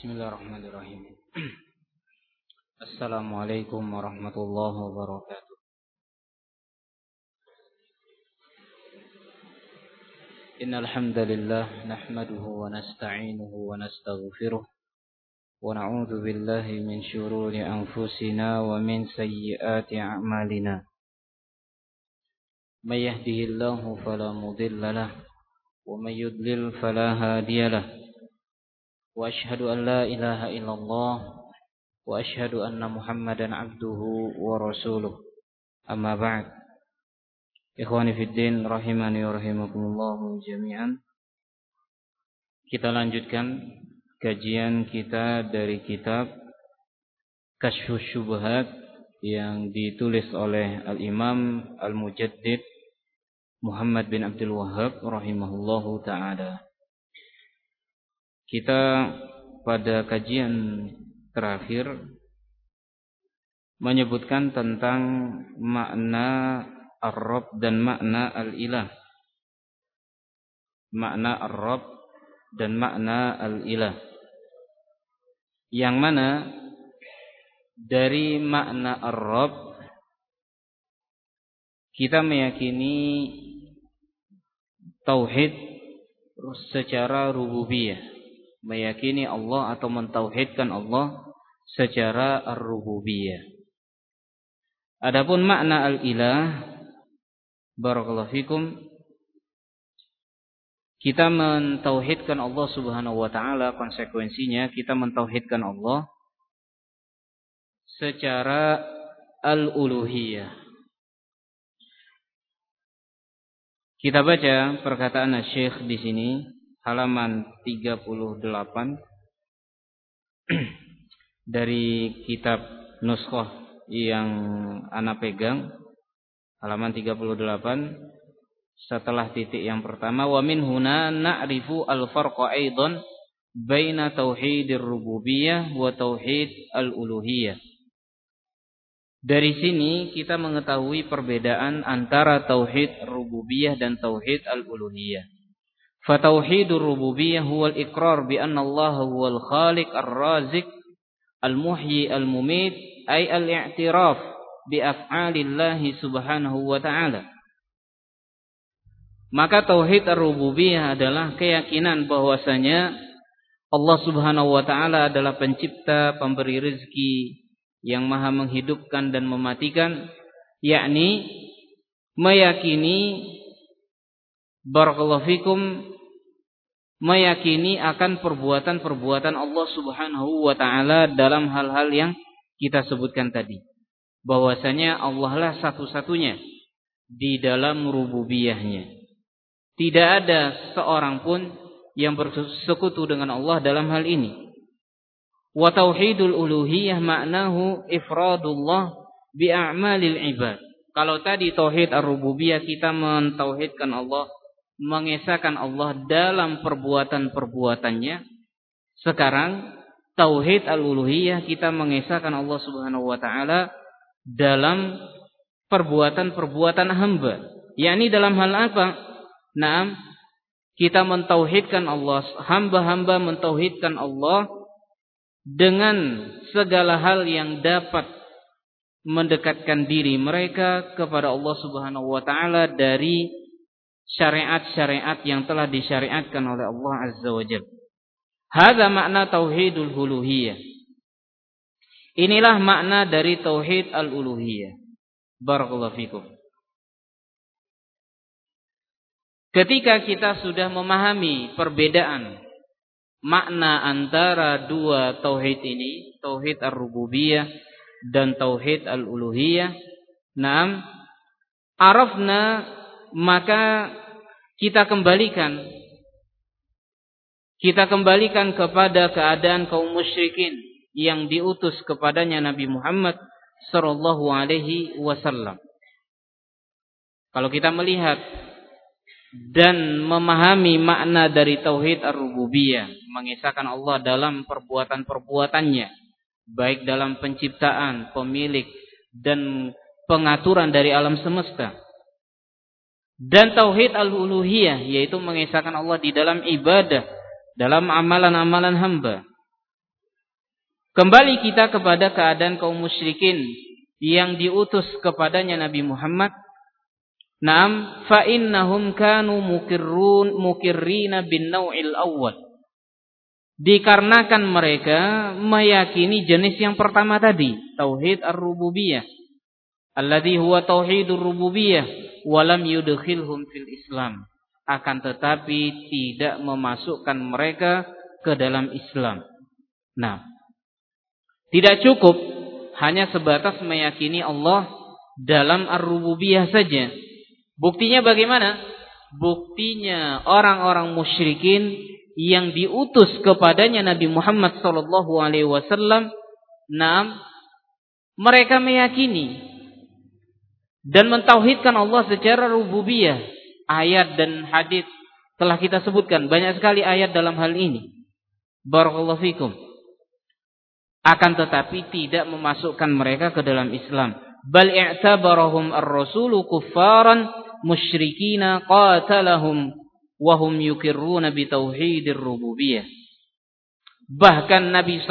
Bismillahirrahmanirrahim. Assalamualaikum warahmatullahi wabarakatuh. Innal hamdalillah nahmaduhu wa nasta'inuhu wa nastaghfiruh wa na'udzu billahi min shururi anfusina wa min sayyiati a'malina. May yahdihillahu fala mudilla lahu wa may yudlil fala hadiya lahu. Wa asyhadu an la ilaha illallah wa asyhadu anna Muhammadan abduhu wa rasuluh. Amma ba'd. Ikhwani fid din rahimani wa rahimakumullah jami'an. Kita lanjutkan kajian kita dari kitab Kasyfus Syubhat yang ditulis oleh Al-Imam Al-Mujaddid Muhammad bin Abdul Wahhab rahimahullahu ta'ala. Kita pada kajian terakhir menyebutkan tentang makna ar-Rabb dan makna al-Ilah. Makna ar-Rabb dan makna al-Ilah. Yang mana dari makna ar-Rabb kita meyakini tauhid secara rububiyah. Meyakini Allah atau mentauhidkan Allah secara ar-rububiyah. Adapun makna al-Ilah, barakallahu fikum, kita mentauhidkan Allah Subhanahu wa taala, konsekuensinya kita mentauhidkan Allah secara al-uluhiyah. Kita baca perkataan Syekh di sini, halaman 38 dari kitab Nuskhah yang ana pegang, halaman 38 setelah titik yang pertama, wa min huna na'rifu al-farqa aidan baina tauhidir rububiyyah wa tauhid al-uluhiyah. Dari sini kita mengetahui perbedaan antara tauhid rububiyah dan tauhid al-uluhiyah. Fatauhidur rububiyyah huwal iqrar bi anna Allah huwal khaliq ar-razik al-muhyi al-mumit, ay al-i'tiraf bi af'alillahi subhanahu wa ta'ala. Maka tauhid ar-rububiyah adalah keyakinan bahwasanya Allah Subhanahu wa ta'ala adalah pencipta, pemberi rezeki, yang maha menghidupkan dan mematikan, yakni meyakini, barakallahu fikum, meyakini akan perbuatan-perbuatan Allah Subhanahu wa ta'ala dalam hal-hal yang kita sebutkan tadi. Bahwasanya Allah lah satu-satunya di dalam rububiyahnya. Tidak ada seorang pun yang bersekutu dengan Allah dalam hal ini. Wa tauhidul uluhiyah maknahu ifradullah bi a'malil ibad. Kalau tadi tauhid ar-rububiyah kita mentauhidkan Allah, mengesahkan Allah dalam perbuatan-perbuatannya. Sekarang tauhid al-uluhiyah kita mengesahkan Allah Subhanahu wa taala dalam perbuatan-perbuatan hamba. Yakni dalam hal apa? Naam, kita mentauhidkan Allah, hamba-hamba mentauhidkan Allah dengan segala hal yang dapat mendekatkan diri mereka kepada Allah Subhanahu wa taala dari syariat-syariat yang telah disyariatkan oleh Allah Azza wa Jalla. Hadza makna tauhidul uluhiyah. Inilah makna dari tauhid al-uluhiyah. Barakallahu fikum. Ketika kita sudah memahami perbedaan makna antara dua tauhid ini, tauhid ar-rububiyah dan tauhid al-uluhiyah, naam, arafna, maka kita kembalikan kepada keadaan kaum musyrikin yang diutus kepadanya Nabi Muhammad sallallahu alaihi wasallam. Kalau kita melihat dan memahami makna dari tauhid ar-rububiyah, mengesahkan Allah dalam perbuatan-perbuatannya, baik dalam penciptaan, pemilik dan pengaturan dari alam semesta. Dan tauhid al-uluhiyah, yaitu mengesahkan Allah di dalam ibadah, dalam amalan-amalan hamba. Kembali kita kepada keadaan kaum musyrikin yang diutus kepadanya Nabi Muhammad. Naam, fa innahum kanu mukirrina bin naw'il awwal. Dikarenakan mereka meyakini jenis yang pertama tadi, tauhid ar-rububiyah. Alladzi huwa tauhidur rububiyah wa lam yudkhilhum fil Islam. Akan tetapi tidak memasukkan mereka ke dalam Islam. Nah, tidak cukup hanya sebatas meyakini Allah dalam ar-rububiyah saja. Buktinya bagaimana? Buktinya orang-orang musyrikin yang diutus kepadanya Nabi Muhammad sallallahu alaihi wasallam, mereka meyakini dan mentauhidkan Allah secara rububiyah. Ayat dan hadis telah kita sebutkan, banyak sekali ayat dalam hal ini. Barakallahu fikum. Akan tetapi tidak memasukkan mereka ke dalam Islam. Bal i'tabarahum ar-rasulu kuffaran musyrikina qatalahum wa hum yukirruna bi tauhidir rububiyah. Bahkan Nabi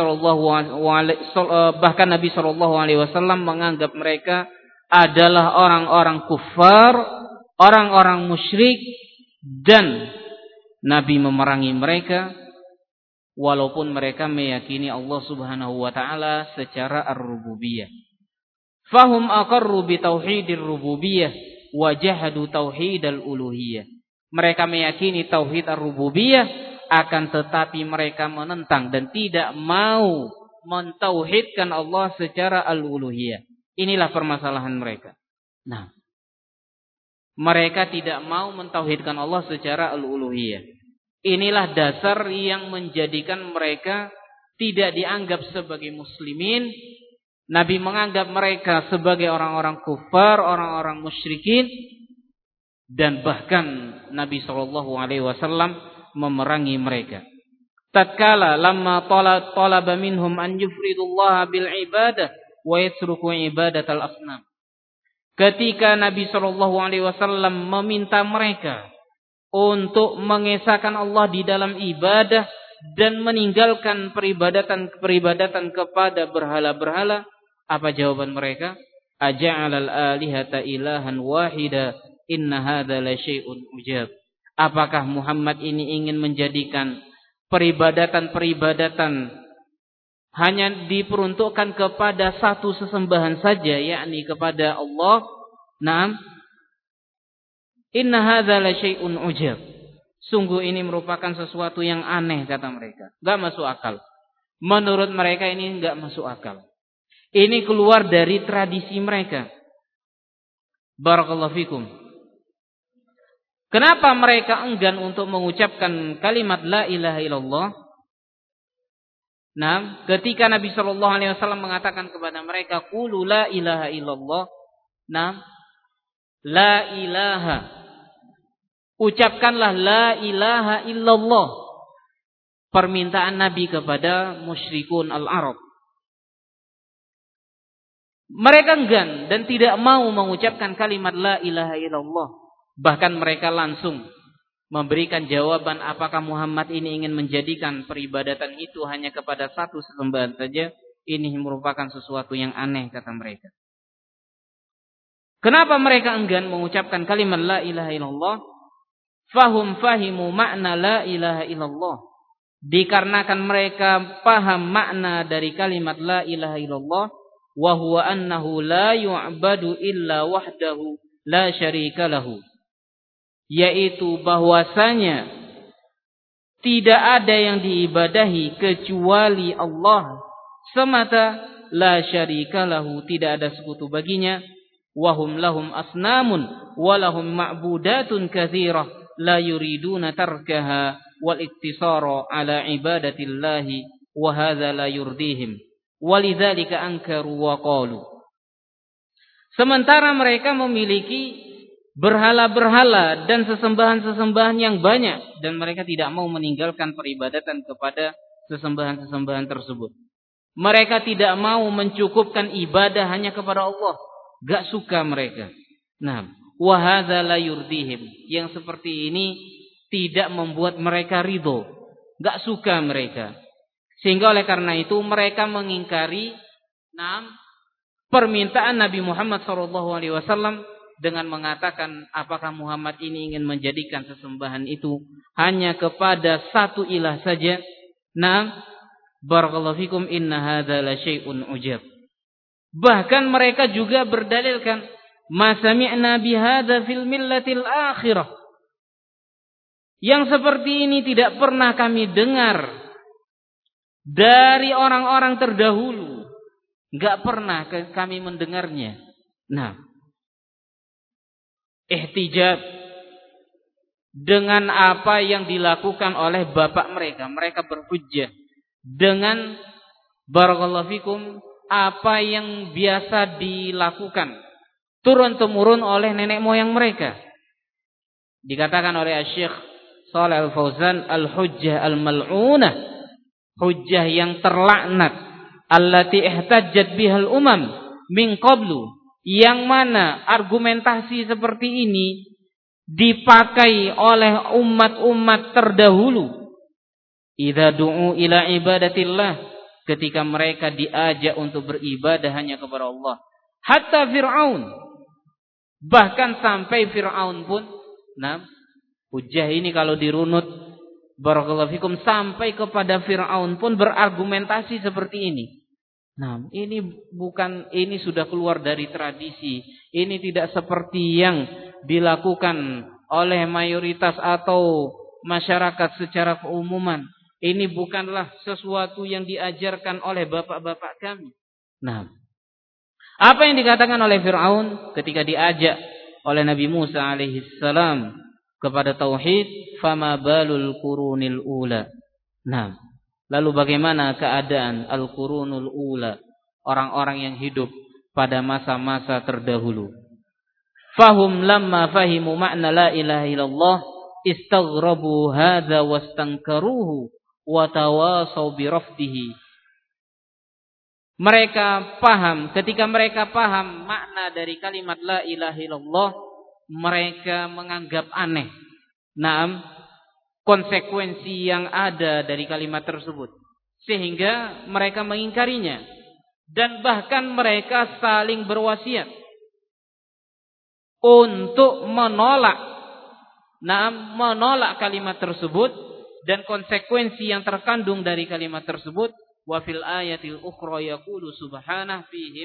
sallallahu alaihi wasallam menganggap mereka adalah orang-orang kufar, orang-orang musyrik, dan Nabi memerangi mereka walaupun mereka meyakini Allah Subhanahu wa taala secara ar-rububiyah. Fahum aqarru bi tauhidir rububiyah wa jahadu tauhidal uluhiyah. Mereka meyakini tauhid ar-rububiyah, akan tetapi mereka menentang dan tidak mau mentauhidkan Allah secara al-uluhiyah. Inilah permasalahan mereka. Nah, mereka tidak mau mentauhidkan Allah secara al-uluhiyah. Inilah dasar yang menjadikan mereka tidak dianggap sebagai muslimin. Nabi menganggap mereka sebagai orang-orang kufar, orang-orang musyrikin, dan bahkan Nabi sallallahu alaihi wasallam memerangi mereka. Tatkala lamma talaba minhum an yufridullaha bil ibadah wa yatruku ibadatal asnam. Ketika Nabi sallallahu alaihi wasallam meminta mereka untuk mengesahkan Allah di dalam ibadah dan meninggalkan peribadatan kepada berhala-berhala, apa jawaban mereka? Aja'alal alihata ilahan wahida inna hadza la syai'un ujab. Apakah Muhammad ini ingin menjadikan peribadatan hanya diperuntukkan kepada satu sesembahan saja, yakni kepada Allah? Naam. Inna hadza la syai'un ujab. Sungguh ini merupakan sesuatu yang aneh, kata mereka. Enggak masuk akal. Menurut mereka ini enggak masuk akal. Ini keluar dari tradisi mereka. Barakallahu fikum. Kenapa mereka enggan untuk mengucapkan kalimat la ilaha illallah? Nah, ketika Nabi sallallahu alaihi wasallam mengatakan kepada mereka qulu la ilaha illallah. Nah, la ilaha, ucapkanlah la ilaha illallah. Permintaan Nabi kepada musyrikun al-Arab. Mereka enggan dan tidak mau mengucapkan kalimat la ilaha illallah. Bahkan mereka langsung memberikan jawaban, apakah Muhammad ini ingin menjadikan peribadatan itu hanya kepada satu sesembahan saja? Ini merupakan sesuatu yang aneh, kata mereka. Kenapa mereka enggan mengucapkan kalimat la ilaha illallah? Fahum fahimu makna la ilaha illallah. Dikarenakan mereka paham makna dari kalimat la ilaha illallah, wa huwa annahu la yu'badu illa wahdahu la syarika lahu. Yaitu bahwasanya tidak ada yang diibadahi kecuali Allah semata, la syarika lahu, tidak ada sekutu baginya, wahum lahum asnamun walahum ma'budatun katsirah la yuriduna tarkaha wal iktisara ala ibadatillahi wa hadza la yurdihim walidzalika ankaru wa qalu. Sementara mereka memiliki berhala-berhala dan sesembahan-sesembahan yang banyak, dan mereka tidak mau meninggalkan peribadatan kepada sesembahan-sesembahan tersebut. Mereka tidak mau mencukupkan ibadah hanya kepada Allah. Gak suka mereka. Nah, wa hadza la yurdihim. Yang seperti ini tidak membuat mereka ridho. Gak suka mereka. Sehingga oleh karena itu mereka mengingkari permintaan Nabi Muhammad SAW dengan mengatakan, apakah Muhammad ini ingin menjadikan sesembahan itu hanya kepada satu ilah saja? Barakallahu fikum, inna hadza la syai'un ujab. Bahkan mereka juga berdalilkan, ma sami'na bihadza fil millatil akhirah. Yang seperti ini tidak pernah kami dengar dari orang-orang terdahulu. Enggak pernah kami mendengarnya. Ihtijab dengan apa yang dilakukan oleh bapak mereka. Mereka berhujjah dengan barakallahu fikum apa yang biasa dilakukan turun-temurun oleh nenek moyang mereka. Dikatakan oleh Syekh Shalih Al-Fauzan, al-hujjah al-mal'unah, hujjah yang terlaknat, allati ihtajjat bihal umam min qablu, yang mana argumentasi seperti ini dipakai oleh umat-umat terdahulu. Idza du'u ila ibadatillah, ketika mereka diajak untuk beribadah hanya kepada Allah. Hatta Fir'aun, bahkan sampai Fir'aun pun, hujjah ini kalau dirunut barakallahu fikum sampai kepada Fir'aun pun berargumentasi seperti ini. Ini sudah keluar dari tradisi. Ini tidak seperti yang dilakukan oleh mayoritas atau masyarakat secara keumuman. Ini bukanlah sesuatu yang diajarkan oleh bapak-bapak kami. Apa yang dikatakan oleh Fir'aun ketika diajak oleh Nabi Musa alaihissalam kepada tauhid, fama balul qurunil ula. Lalu bagaimana keadaan al-qurunul ula, orang-orang yang hidup pada masa-masa terdahulu? Fahum lamma fahimu ma'na la ilaha illallah istaghrabu hadza wastankaruhu wa tawasaw bi rafdihi. Ketika mereka paham makna dari kalimat la ilaha illallah, mereka menganggap aneh konsekuensi yang ada dari kalimat tersebut, sehingga mereka mengingkarinya, dan bahkan mereka saling berwasiat untuk menolak kalimat tersebut dan konsekuensi yang terkandung dari kalimat tersebut. Wa fil ayatil ukhra yaqulu subhanahu fihim.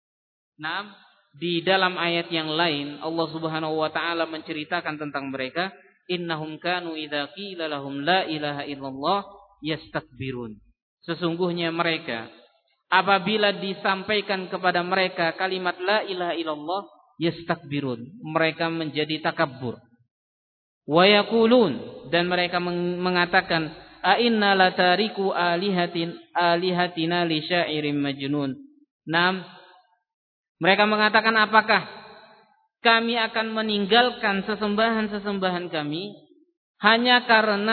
Di dalam ayat yang lain Allah Subhanahu wa taala menceritakan tentang mereka, innahum kanu idza qila lahum la ilaha illallah yastakbirun. Sesungguhnya mereka apabila disampaikan kepada mereka kalimat la ilaha illallah yastakbirun, mereka menjadi takabbur. Wa yaqulun, dan mereka mengatakan, a inna latariku alihatina li syairin majnun. Mereka mengatakan, apakah kami akan meninggalkan sesembahan-sesembahan kami hanya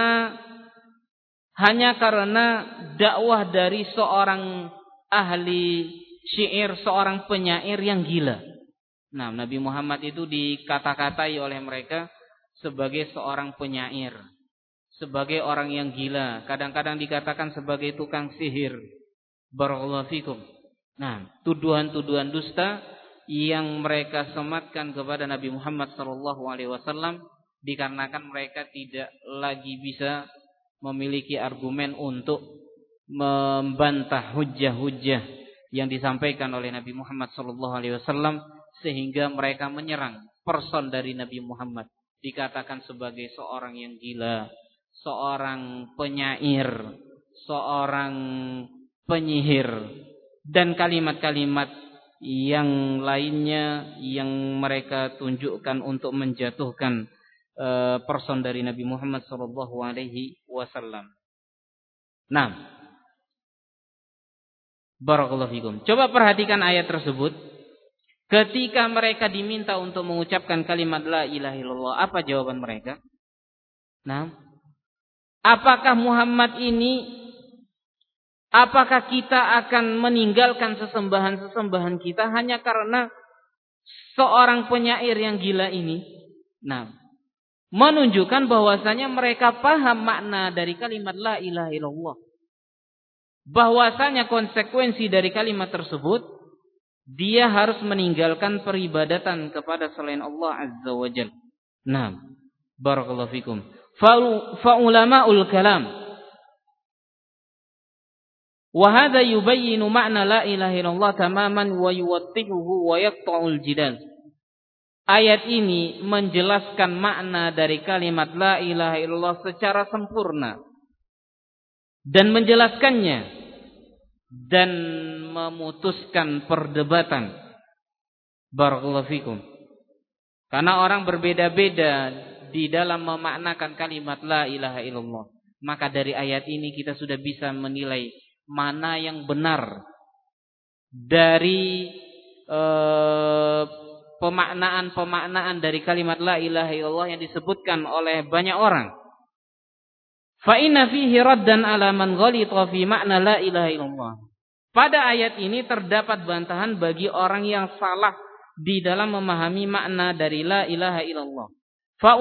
karena dakwah dari seorang ahli syair, seorang penyair yang gila. Nabi Muhammad itu dikata-katai oleh mereka sebagai seorang penyair, sebagai orang yang gila, kadang-kadang dikatakan sebagai tukang sihir. Barakallahu fikum. Tuduhan-tuduhan dusta yang mereka sematkan kepada Nabi Muhammad SAW dikarenakan mereka tidak lagi bisa memiliki argumen untuk membantah hujjah-hujjah yang disampaikan oleh Nabi Muhammad SAW, sehingga mereka menyerang person dari Nabi Muhammad, dikatakan sebagai seorang yang gila, seorang penyair, seorang penyihir, dan kalimat-kalimat yang lainnya yang mereka tunjukkan untuk menjatuhkan person dari Nabi Muhammad SAW. Barakallahu fikum. Coba perhatikan ayat tersebut. Ketika mereka diminta untuk mengucapkan kalimat la ilaha illallah, apa jawaban mereka? Apakah kita akan meninggalkan sesembahan-sesembahan kita hanya karena seorang penyair yang gila ini? Menunjukkan bahwasanya mereka paham makna dari kalimat la ilaha illallah. bahwasanya konsekuensi dari kalimat tersebut dia harus meninggalkan peribadatan kepada selain Allah Azza wa Jalla. Nah, barakallahu fikum. Fa ulama'ul kalam wa hadha yubayyinu ma'na la ilaha illallah tamaman wa yuwattihuhu wa yaqta'ul jidal. Ayat ini menjelaskan makna dari kalimat la ilaha illallah secara sempurna dan menjelaskannya dan memutuskan perdebatan. Barakallahu fikum. Karena orang berbeda-beda di dalam memaknakan kalimat la ilaha illallah. Maka dari ayat ini kita sudah bisa menilai mana yang benar dari pemaknaan dari kalimat la ilaha illallah yang disebutkan oleh banyak orang. Fa inna fihi raddan ala man ghalita fi makna la ilaha illallah. Pada ayat ini terdapat bantahan bagi orang yang salah di dalam memahami makna dari la ilaha illallah. Fa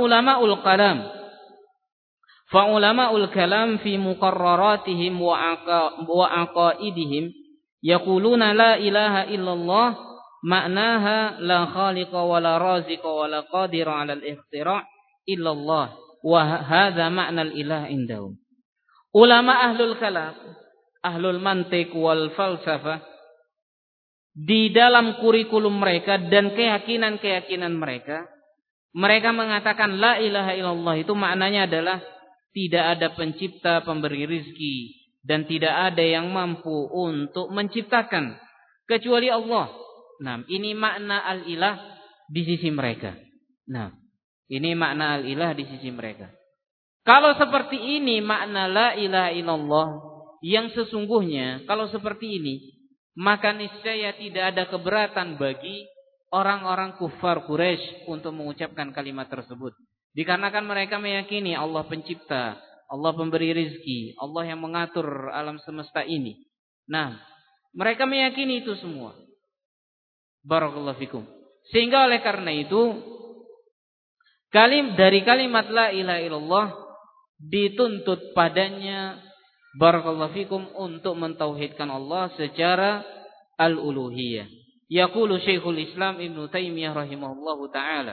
ulama'ul kalam fi muqarraratihim wa aqaidihim yaquluna la ilaha illallah maknaha la khaliqa wa la raziqa wa la qadira 'ala al-ikhtira' illallah. Wa hadza makna al-ilah indahum. Ulama ahlul kalam, ahlul mantiq wal falsafah, di dalam kurikulum mereka dan keyakinan-keyakinan mereka mengatakan la ilaha illallah itu maknanya adalah tidak ada pencipta pemberi rizki dan tidak ada yang mampu untuk menciptakan kecuali Allah. Nah, ini makna al-ilah di sisi mereka. Nah, ini makna al-ilah di sisi mereka. Kalau seperti ini makna la ilaha illallah yang sesungguhnya, kalau seperti ini, maka niscaya tidak ada keberatan bagi orang-orang kufar Quraisy untuk mengucapkan kalimat tersebut. Dikarenakan mereka meyakini Allah pencipta, Allah pemberi rizki, Allah yang mengatur alam semesta ini. Nah, mereka meyakini itu semua. Barakallahu fikum. Sehingga oleh karena itu dari kalimat la ilaha illallah dituntut padanya barakallahu fikum untuk mentauhidkan Allah secara al-uluhiyah. Yaqulu Syekhul Islam Ibnu Taimiyah rahimahullahu taala.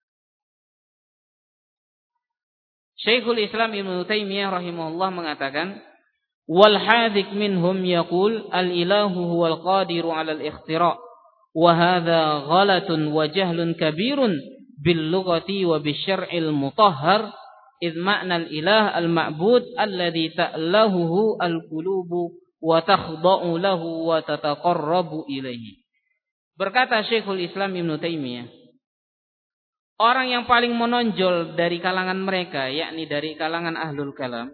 Syekhul Islam Ibnu Taimiyah rahimahullah mengatakan, wal hadzik minhum yaqul al-ilahu huwal qadiru 'ala al-ikhtira' wa hadza ghalatun wa jahlun kabirun bil lughati wa bisyar'il mutahhar id ma'na al-ilah al-ma'bud alladhi ta'lahuhu al-qulubu wa takhda'u lahu wa tataqarrabu ilaihi. Berkata Syekhul Islam Ibnu Taimiyah, orang yang paling menonjol dari kalangan mereka, yakni dari kalangan ahlul kalam,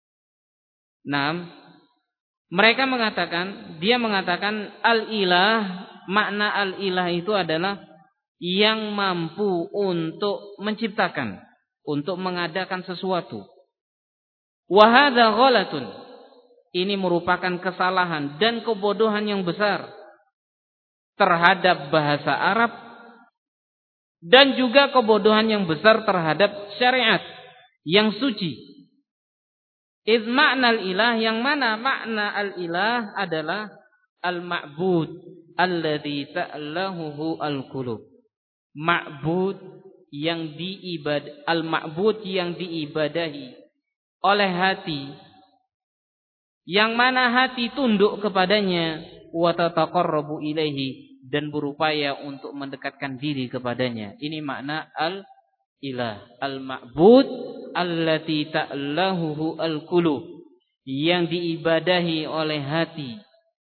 mereka mengatakan al-ilah, makna al-ilah itu adalah yang mampu untuk menciptakan, untuk mengadakan sesuatu. Wa hadza ghalatun. Ini merupakan kesalahan dan kebodohan yang besar terhadap bahasa Arab dan juga kebodohan yang besar terhadap syariat yang suci. Iz ma'nal ilah, yang mana makna al-ilah adalah al-ma'bud alladzi ta'lahuhu al-qulub. Ma'bud yang al-ma'bud yang diibadahi oleh hati, yang mana hati tunduk kepadanya, wa tataqarrabu ilaihi, dan berupaya untuk mendekatkan diri kepadanya. Ini makna al-ilah, al-ma'bud allati ta'lahuhu al-qulub, yang diibadahi oleh hati.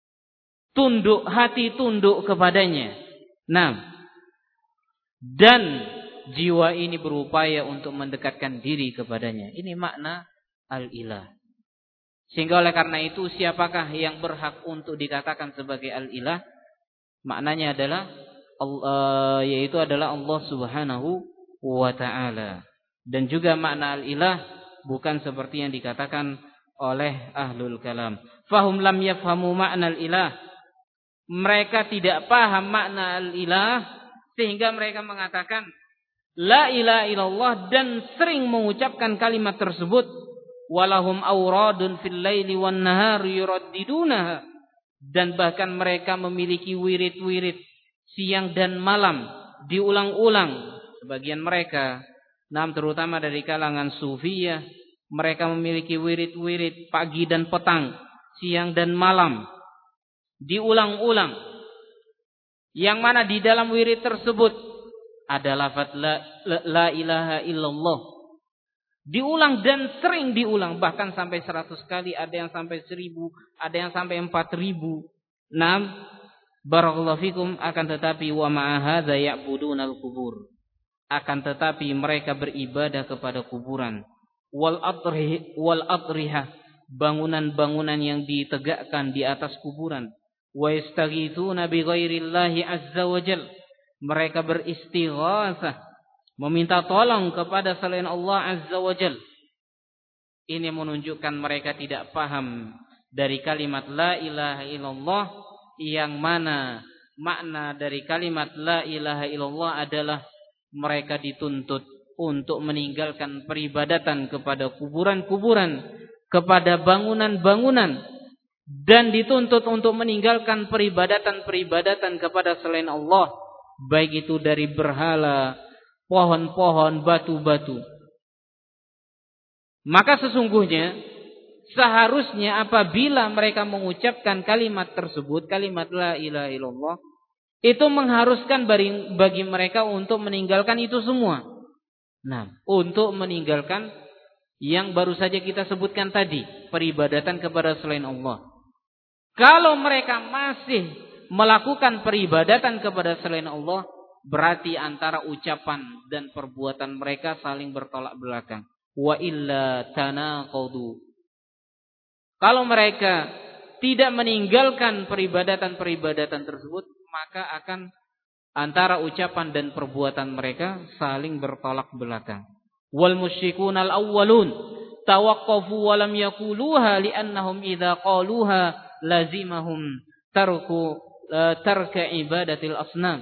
Hati tunduk kepadanya. Dan jiwa ini berupaya untuk mendekatkan diri kepadanya. Ini makna al-ilah. Sehingga oleh karena itu, siapakah yang berhak untuk dikatakan sebagai al-ilah? Maknanya adalah yaitu adalah Allah Subhanahu wa ta'ala. Dan juga makna al-ilah bukan seperti yang dikatakan oleh ahlul kalam. Fahum lam yafhamu makna al-ilah. Mereka tidak paham makna al-ilah, sehingga mereka mengatakan la ilaha illallah dan sering mengucapkan kalimat tersebut walahum awradun fil laili wan nahari yuraddidunaha, dan bahkan mereka memiliki wirid-wirid siang dan malam diulang-ulang. Sebagian mereka, terutama dari kalangan sufiyah, mereka memiliki wirid-wirid pagi dan petang, siang dan malam, diulang-ulang. Yang mana di dalam wirid tersebut ada lafaz la ilaha illallah. Diulang dan sering diulang, bahkan sampai 100 kali, ada yang sampai 1000, ada yang sampai 4000. Barakallahu fikum. Akan tetapi wa ma'a hadza ya'budunal qubur. Akan tetapi mereka beribadah kepada kuburan. Wal adrihah, bangunan-bangunan yang ditegakkan di atas kuburan. Wa yastaghithuna bi ghairillahi azza wajal. Mereka beristighatsah, meminta tolong kepada selain Allah azza wajal. Ini menunjukkan mereka tidak paham dari kalimat la ilaha illallah, yang mana makna dari kalimat la ilaha illallah adalah mereka dituntut untuk meninggalkan peribadatan kepada kuburan-kuburan, kepada bangunan-bangunan, dan dituntut untuk meninggalkan peribadatan-peribadatan kepada selain Allah, baik itu dari berhala, pohon-pohon, batu-batu. Maka sesungguhnya seharusnya apabila mereka mengucapkan kalimat tersebut, kalimat la ilaha illallah, itu mengharuskan bagi mereka untuk meninggalkan itu semua. Untuk meninggalkan yang baru saja kita sebutkan tadi, peribadatan kepada selain Allah. Kalau mereka masih melakukan peribadatan kepada selain Allah, berarti antara ucapan dan perbuatan mereka saling bertolak belakang. Wa illa tanaqadu. Kalau mereka tidak meninggalkan peribadatan-peribadatan tersebut, maka akan antara ucapan dan perbuatan mereka saling bertolak belakang. Wal musyrikuna al-awwalun tawaqqafu wa lam yaquluha li'annahum idza qaluha lazimahum tarka ibadatil asnam.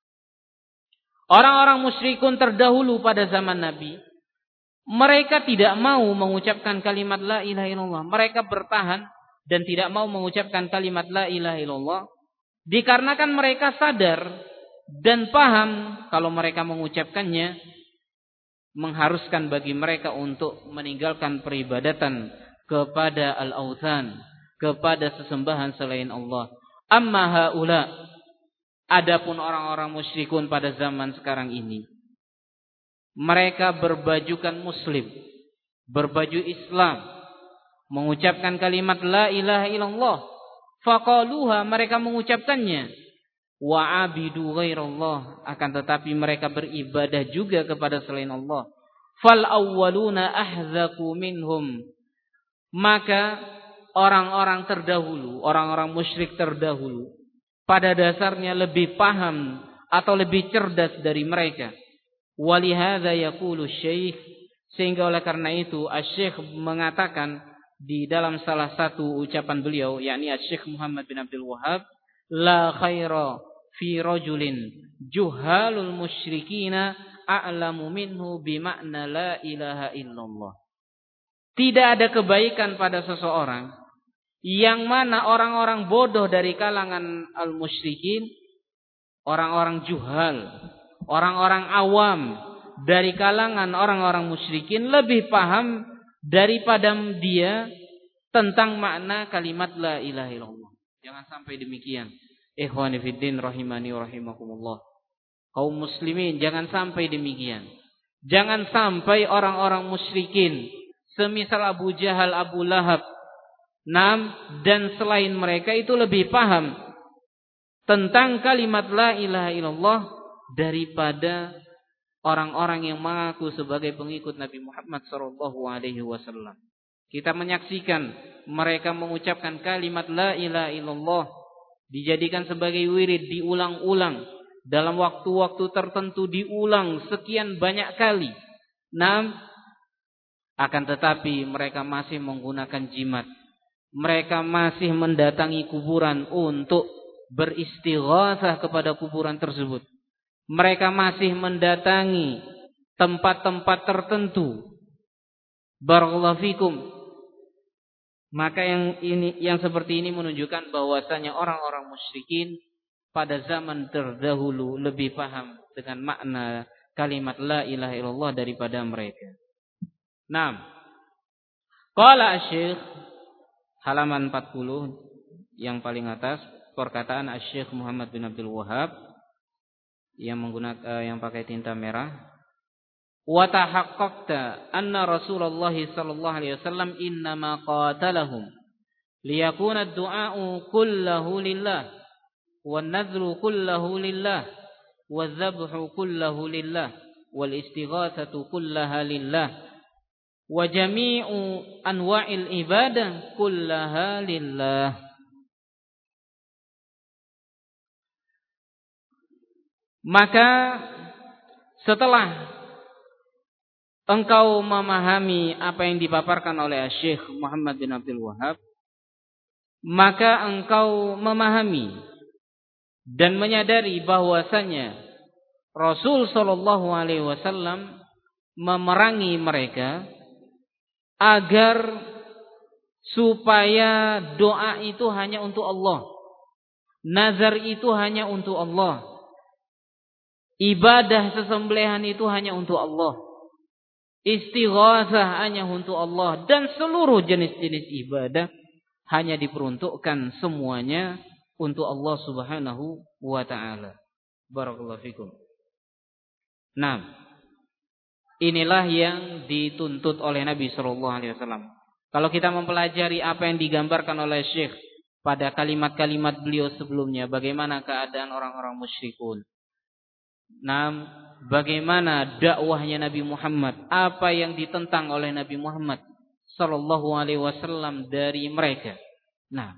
Orang-orang musyrikun terdahulu pada zaman Nabi, mereka tidak mau mengucapkan kalimat la ilaha illallah. Mereka bertahan dan tidak mau mengucapkan kalimat la ilaha illallah, dikarenakan mereka sadar dan paham kalau mereka mengucapkannya mengharuskan bagi mereka untuk meninggalkan peribadatan kepada al-authan, kepada sesembahan selain Allah. Amma haula, adapun orang-orang musyrikun pada zaman sekarang ini, mereka berbajukan muslim, berbaju Islam, mengucapkan kalimat la ilaha illallah. Faqaluha, mereka mengucapkannya. Wa abidu ghairallah, akan tetapi mereka beribadah juga kepada selain Allah. Fal awwaluna ahzaku minhum, maka orang-orang terdahulu, orang-orang musyrik terdahulu, pada dasarnya lebih paham atau lebih cerdas dari mereka. Walihadza yaqulu syekh, sehingga oleh karena itu asy-syekh mengatakan di dalam salah satu ucapan beliau, yakni asy-syekh Muhammad bin Abdul Wahhab, la khaira fi rajulin juhalul musyrikina a'lamu minhu bima'na la ilaha illallah. Tidak ada kebaikan pada seseorang yang mana orang-orang bodoh dari kalangan al-musyrikin, orang-orang juhal, orang-orang awam dari kalangan orang-orang musyrikin lebih paham daripada dia tentang makna kalimat la ilaha illallah. Jangan sampai demikian. Ikhwani fiddin rahimani wa rahimakumullah. Kaum muslimin, jangan sampai demikian. Jangan sampai orang-orang musyrikin semisal Abu Jahal, Abu Lahab, dan selain mereka itu lebih paham tentang kalimat la ilaha illallah daripada orang-orang yang mengaku sebagai pengikut Nabi Muhammad SAW. Kita menyaksikan mereka mengucapkan kalimat la ilaha illallah, dijadikan sebagai wirid, diulang-ulang dalam waktu-waktu tertentu, diulang sekian banyak kali. Akan tetapi mereka masih menggunakan jimat. Mereka masih mendatangi kuburan untuk beristighatsah kepada kuburan tersebut. Mereka masih mendatangi tempat-tempat tertentu Barakallahu fikum. Maka yang seperti ini menunjukkan bahwasanya orang-orang musyrikin pada zaman terdahulu lebih paham dengan makna kalimat la ilaha illallah daripada mereka. Naam. Qala asy-syekh halaman 40 yang paling atas, perkataan asy-syekh Muhammad bin Abdul Wahhab yang menggunakan yang pakai tinta merah. Wa tahaqqaqta anna Rasulullah sallallahu alaihi wasallam innama qatalahum liyakuna ad-du'a'u kulluhu lillah wan nadhru kulluhu lillah wadh-dhabhu kulluhu lillah wal istighatsatu kullaha lillah wa jami'u anwa'il ibadah kullaha lillah. Maka setelah engkau memahami apa yang dipaparkan oleh Syekh Muhammad bin Abdul Wahhab, maka engkau memahami dan menyadari bahwasanya Rasul sallallahu alaihi wasallam memerangi mereka agar supaya doa itu hanya untuk Allah, nazar itu hanya untuk Allah, ibadah sesembelihan itu hanya untuk Allah, istighatsah hanya untuk Allah, dan seluruh jenis-jenis ibadah hanya diperuntukkan semuanya untuk Allah Subhanahu wa taala. Barakallahu fikum. Nah, inilah yang dituntut oleh Nabi sallallahu alaihi wasallam. Kalau kita mempelajari apa yang digambarkan oleh Syekh pada kalimat-kalimat beliau sebelumnya, bagaimana keadaan orang-orang musyrikun. Nah, bagaimana dakwahnya Nabi Muhammad, apa yang ditentang oleh Nabi Muhammad sallallahu alaihi wasallam dari mereka. Nah,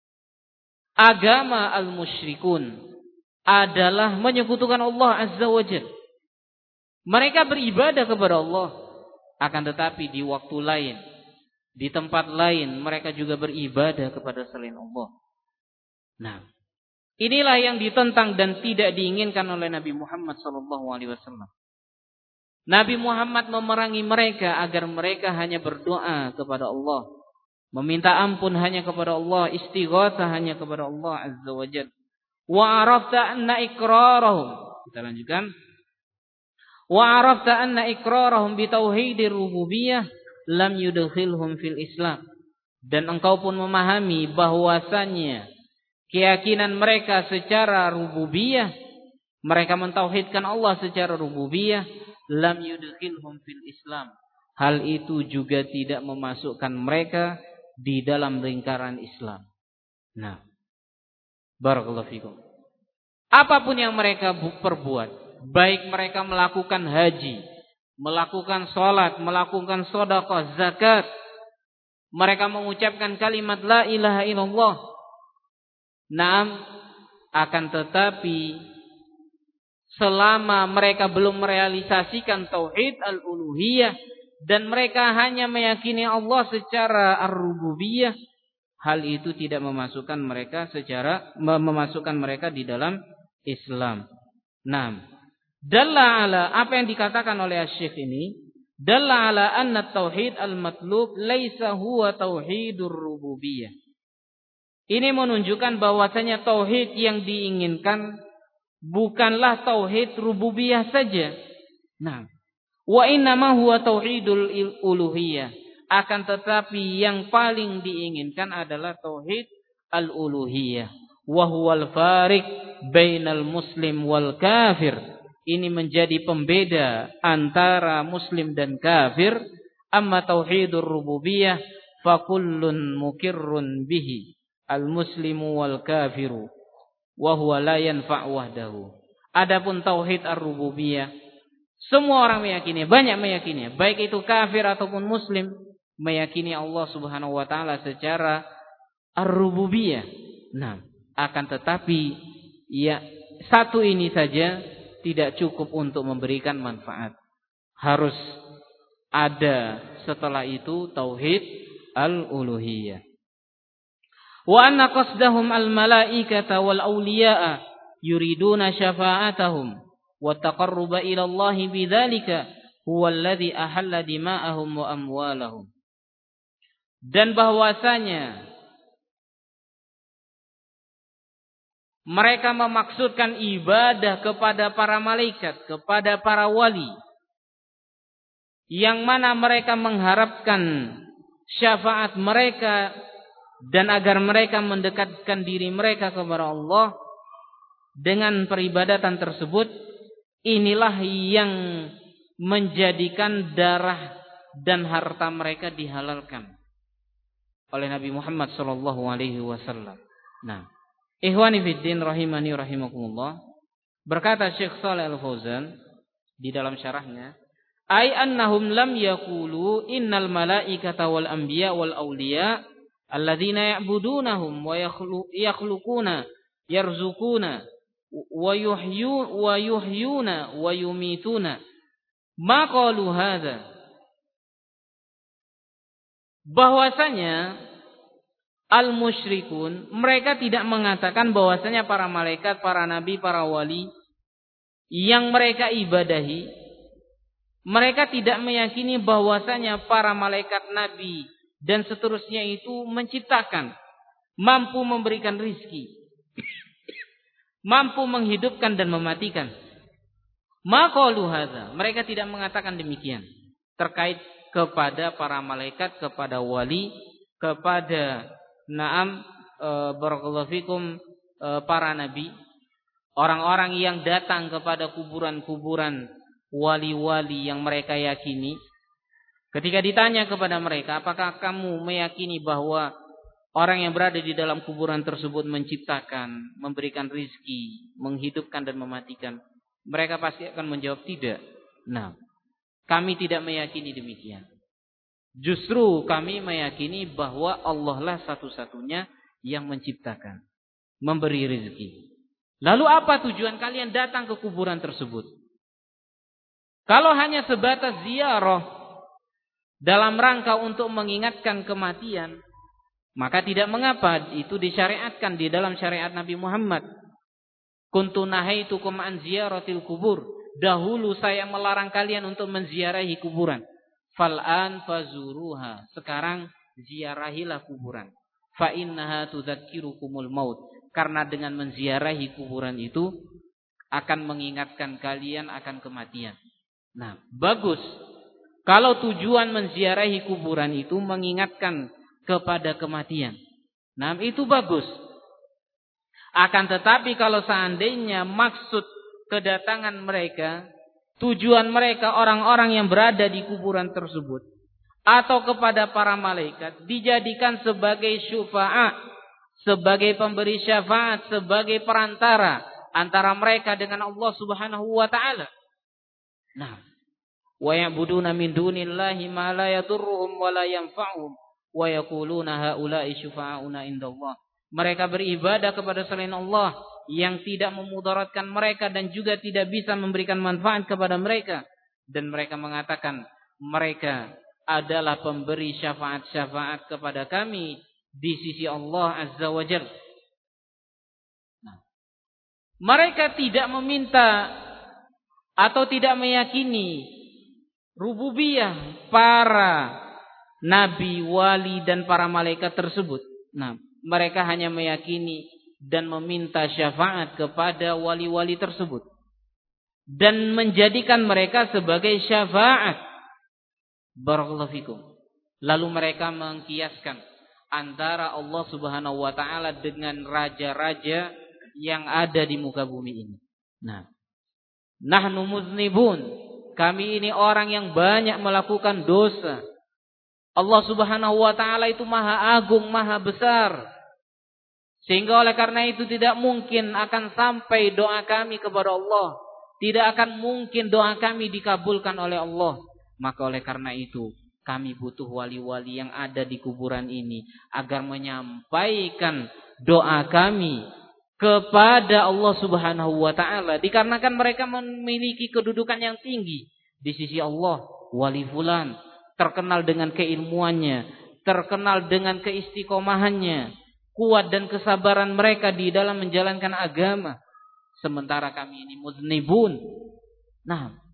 agama al-musyrikun adalah menyekutukan Allah Azza wa Jalla. Mereka beribadah kepada Allah, akan tetapi di waktu lain, di tempat lain mereka juga beribadah kepada selain Allah. Nah, inilah yang ditentang dan tidak diinginkan oleh Nabi Muhammad SAW. Nabi Muhammad memerangi mereka agar mereka hanya berdoa kepada Allah, meminta ampun hanya kepada Allah, istighatsah hanya kepada Allah Azza wa Jalla. Wa arafta anna iqrarahum. Kita lanjutkan. Wa arafta anna iqrarahum bi tauhidir rububiyyah lam yudkhilhum fil Islam. Dan engkau pun memahami bahwasannya keyakinan mereka secara rububiyah, mereka mentauhidkan Allah secara rububiyah, lam yudkhilhum fil Islam. Hal itu juga tidak memasukkan mereka di dalam lingkaran Islam. Nah, barakallahu fikum. Apapun yang mereka perbuat, baik mereka melakukan haji, melakukan salat, melakukan sedekah, zakat, mereka mengucapkan kalimat la ilaha illallah. Naam, akan tetapi selama mereka belum merealisasikan tauhid al-uluhiyah dan mereka hanya meyakini Allah secara ar-rububiyah, hal itu tidak memasukkan mereka di dalam Islam. Naam. Dalla ala, apa yang dikatakan oleh Syekh ini, dalla ala anna tauhid al-matlub laisa huwa tauhidur rububiyah. Ini menunjukkan bahwasanya tauhid yang diinginkan bukanlah tauhid rububiyah saja. Nah, wa innama huwa tauhidul uluhiyah. Akan tetapi yang paling diinginkan adalah tauhid al-uluhiyah. Wa huwal fariq bainal muslim wal kafir. Ini menjadi pembeda antara muslim dan kafir. Amma tauhidur rububiyah fa kullun mukirrun bihi. Al-muslimu wal kafiru wa huwa la yanfa' wahdahu. Adapun tauhid ar-rububiyah, semua orang meyakini, banyak meyakini, baik itu kafir ataupun muslim, meyakini Allah Subhanahu wa taala secara ar-rububiyah. Nah, akan tetapi ya satu ini saja tidak cukup untuk memberikan manfaat. Harus ada setelah itu tauhid al-uluhiyah. Wa anna qasdahum al-malaikata wal awliya'a yuriduna syafa'atahum wa taqarruba ila Allah bidzalika huwallazi ahalla dima'ahum wa amwalahum. Dan bahwasanya mereka memaksudkan ibadah kepada para malaikat, kepada para wali, yang mana mereka mengharapkan syafaat mereka dan agar mereka mendekatkan diri mereka kepada Allah dengan peribadatan tersebut. Inilah yang menjadikan darah dan harta mereka dihalalkan oleh Nabi Muhammad sallallahu alaihi wasallam. Nah, ikhwani fiddin rahimani rahimakumullah, berkata Syekh Shalih Al-Fauzan di dalam syarahnya, ay annahum lam yaqulu innal malaikata wal anbiya wal awliya alladzina ya'budunahum wa yakhluquna yarzuquna wa yuhyuna wa yumituna ma qalu hadza. Bahwasanya al-musyrikun, mereka tidak mengatakan bahwasanya para malaikat, para nabi, para wali yang mereka ibadahi, mereka tidak meyakini bahwasanya para malaikat, nabi dan seterusnya itu menciptakan, mampu memberikan rizki, mampu menghidupkan dan mematikan. Maqalu hadza, mereka tidak mengatakan demikian terkait kepada para malaikat, kepada wali, kepada barakallahu fikum para nabi, orang-orang yang datang kepada kuburan-kuburan wali-wali yang mereka yakini. Ketika ditanya kepada mereka, apakah kamu meyakini bahwa orang yang berada di dalam kuburan tersebut menciptakan, memberikan rizki, menghidupkan dan mematikan? Mereka pasti akan menjawab tidak. Nah, kami tidak meyakini demikian. Justru kami meyakini bahwa Allah lah satu-satunya yang menciptakan, memberi rezeki. Lalu apa tujuan kalian datang ke kuburan tersebut? Kalau hanya sebatas ziarah dalam rangka untuk mengingatkan kematian, maka tidak mengapa, itu disyariatkan di dalam syariat Nabi Muhammad. Kuntu nahaitukum an ziyaratil kubur. Dahulu saya melarang kalian untuk menziarahi kuburan. Fal'an fazuruha. Sekarang ziarahilah kuburan. Fa innaha tudzakkirukumul maut. Karena dengan menziarahi kuburan itu akan mengingatkan kalian akan kematian. Nah, bagus. Kalau tujuan menziarahi kuburan itu mengingatkan kepada kematian. Nah, itu bagus. Akan tetapi kalau seandainya maksud kedatangan mereka, tujuan mereka orang-orang yang berada di kuburan tersebut atau kepada para malaikat dijadikan sebagai syufa'a, sebagai pemberi syafaat, sebagai perantara antara mereka dengan Allah Subhanahu wa taala. Nah, wa ya'buduna min dunillahi ma la yadurruhum wa la yanfa'uhum wa yaquluna haula'i syufa'auna indallah. Mereka beribadah kepada selain Allah yang tidak memudaratkan mereka dan juga tidak bisa memberikan manfaat kepada mereka, dan mereka mengatakan mereka adalah pemberi syafaat-syafaat kepada kami di sisi Allah Azza wa Jalla. Nah, mereka tidak meminta atau tidak meyakini rububiyah para nabi, wali dan para malaikat tersebut. Nah, mereka hanya meyakini dan meminta syafaat kepada wali-wali tersebut dan menjadikan mereka sebagai syafaat. Barakallahu fikum. Lalu mereka mengkiaskan antara Allah Subhanahu wa taala dengan raja-raja yang ada di muka bumi ini. Nah, nahnu muznibun, kami ini orang yang banyak melakukan dosa. Allah Subhanahu wa taala itu maha agung, maha besar. Sehingga oleh karena itu tidak mungkin akan sampai doa kami kepada Allah. Tidak akan mungkin doa kami dikabulkan oleh Allah. Maka oleh karena itu kami butuh wali-wali yang ada di kuburan ini agar menyampaikan doa kami kepada Allah Subhanahu wa taala, dikarenakan mereka memiliki kedudukan yang tinggi di sisi Allah. Wali fulan terkenal dengan keilmuannya, terkenal dengan keistiqomahannya, kuat dan kesabaran mereka di dalam menjalankan agama. Sementara kami ini muznibun. Nah,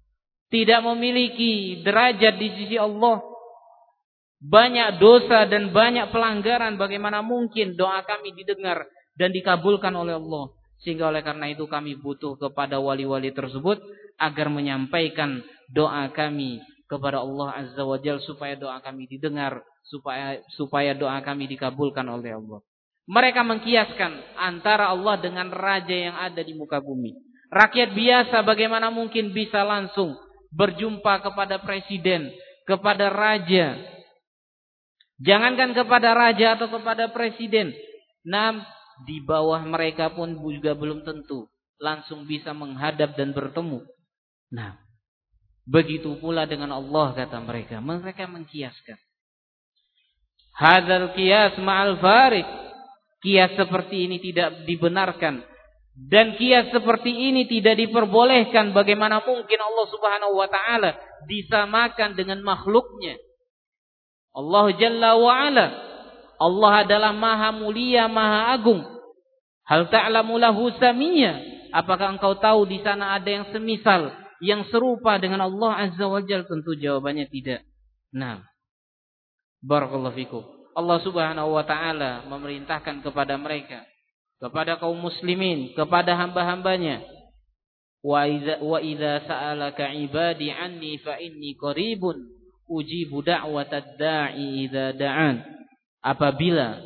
tidak memiliki derajat di sisi Allah, banyak dosa dan banyak pelanggaran, bagaimana mungkin doa kami didengar dan dikabulkan oleh Allah? Sehingga oleh karena itu kami butuh kepada wali-wali tersebut agar menyampaikan doa kami kepada Allah Azza wa Jalla, supaya doa kami didengar, supaya doa kami dikabulkan oleh Allah. Mereka mengkiaskan antara Allah dengan raja yang ada di muka bumi. Rakyat biasa bagaimana mungkin bisa langsung berjumpa kepada presiden, kepada raja. Jangankan kepada raja atau kepada presiden, di bawah mereka pun juga belum tentu langsung bisa menghadap dan bertemu. Nah, begitu pula dengan Allah, kata mereka. Mereka mengkiaskan. Hadzal qiyas ma'al farid. Kias seperti ini tidak dibenarkan. Dan kias seperti ini tidak diperbolehkan. Bagaimana mungkin Allah Subhanahu wa ta'ala disamakan dengan makhluknya? Allah Jalla wa Ala, Allah adalah maha mulia, maha agung. Hal ta'lamu lahu samiyya? Apakah engkau tahu di sana ada yang semisal, yang serupa dengan Allah Azza wa Jalla? Tentu jawabannya tidak. Nah, barakallahu fikum. Allah Subhanahu wa ta'ala memerintahkan kepada mereka, kepada kaum muslimin, kepada hamba-hambanya, wa idza sa'alaka ibadi anni fa inni qaribun ujibu da'watad da'i idza da'an. Apabila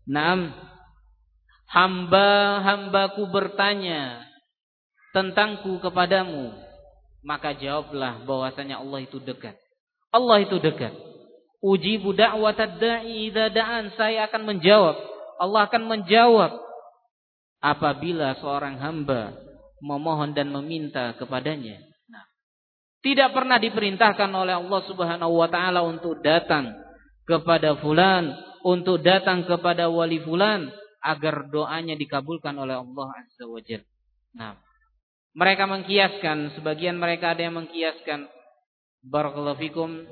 hamba-hambaku bertanya tentangku kepadamu, maka jawablah bahwasanya Allah itu dekat. Allah itu dekat. Ujibu da'watad da'i idza da'an. Saya akan menjawab. Allah akan menjawab apabila seorang hamba memohon dan meminta kepadanya. Nah, tidak pernah diperintahkan oleh Allah Subhanahu wa ta'ala untuk datang kepada fulan, untuk datang kepada wali fulan agar doanya dikabulkan oleh Allah Azza wa Jalla. Nah, mereka mengkiaskan, sebagian mereka ada yang mengkiaskan, barakallahu fikum,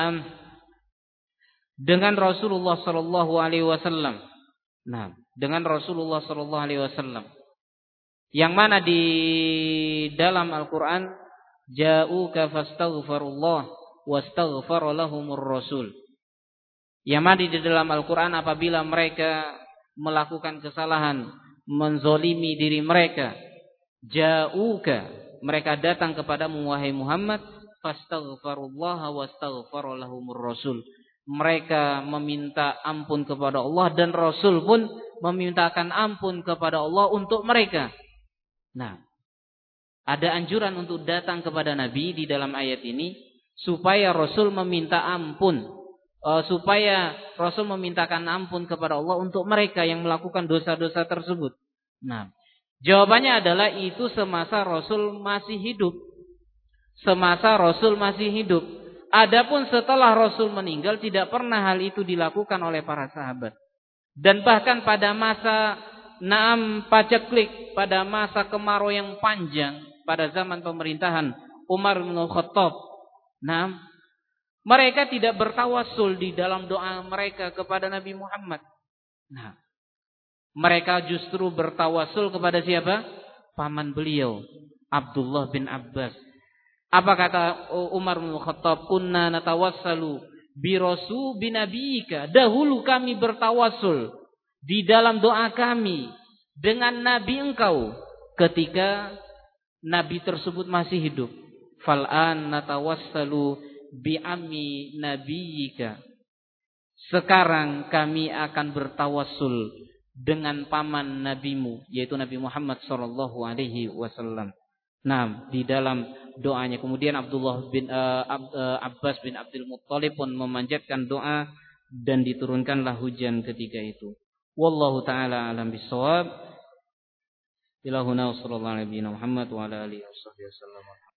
dengan Rasulullah sallallahu alaihi wasallam. Nah, dengan Rasulullah sallallahu alaihi wasallam. Yang mana di dalam Al-Qur'an, ja'uka fastaghfirullah wastaghfara lahumur rasul. Yang mana di dalam Al-Qur'an apabila mereka melakukan kesalahan, menzolimi diri mereka, ja'uka, mereka datang kepadamu wahai Muhammad, fastaghfirullah wastaghfara lahumur rasul. Mereka meminta ampun kepada Allah dan Rasul pun memintakan ampun kepada Allah untuk mereka. Nah, ada anjuran untuk datang kepada Nabi di dalam ayat ini supaya Rasul meminta ampun, supaya Rasul memintakan ampun kepada Allah untuk mereka yang melakukan dosa-dosa tersebut. Nah, jawabannya adalah itu semasa Rasul masih hidup. Semasa Rasul masih hidup. Adapun setelah Rasul meninggal tidak pernah hal itu dilakukan oleh para sahabat. Dan bahkan pada masa paceklik, pada masa kemarau yang panjang, pada zaman pemerintahan Umar bin Khattab, mereka tidak bertawassul di dalam doa mereka kepada Nabi Muhammad. Nah, mereka justru bertawassul kepada siapa? Paman beliau, Abdullah bin Abbas. Apa kata Umar bin Khattab? Kunna natawassalu bi rasul bi nabiyika. Dahulu kami bertawassul di dalam doa kami dengan nabi engkau ketika nabi tersebut masih hidup. Fal'an natawassalu bi ammi nabiyika. Sekarang kami akan bertawassul dengan paman nabimu, yaitu Nabi Muhammad sallallahu alaihi wasallam. Nah, di dalam doanya kemudian Abdullah bin Abbas bin Abdul Muttalib pun memanjatkan doa dan diturunkanlah hujan ketika itu. Wallahu taala alam bisawab. Ilahuna sallallahu alaihi Muhammad wa ala alihi wasallam.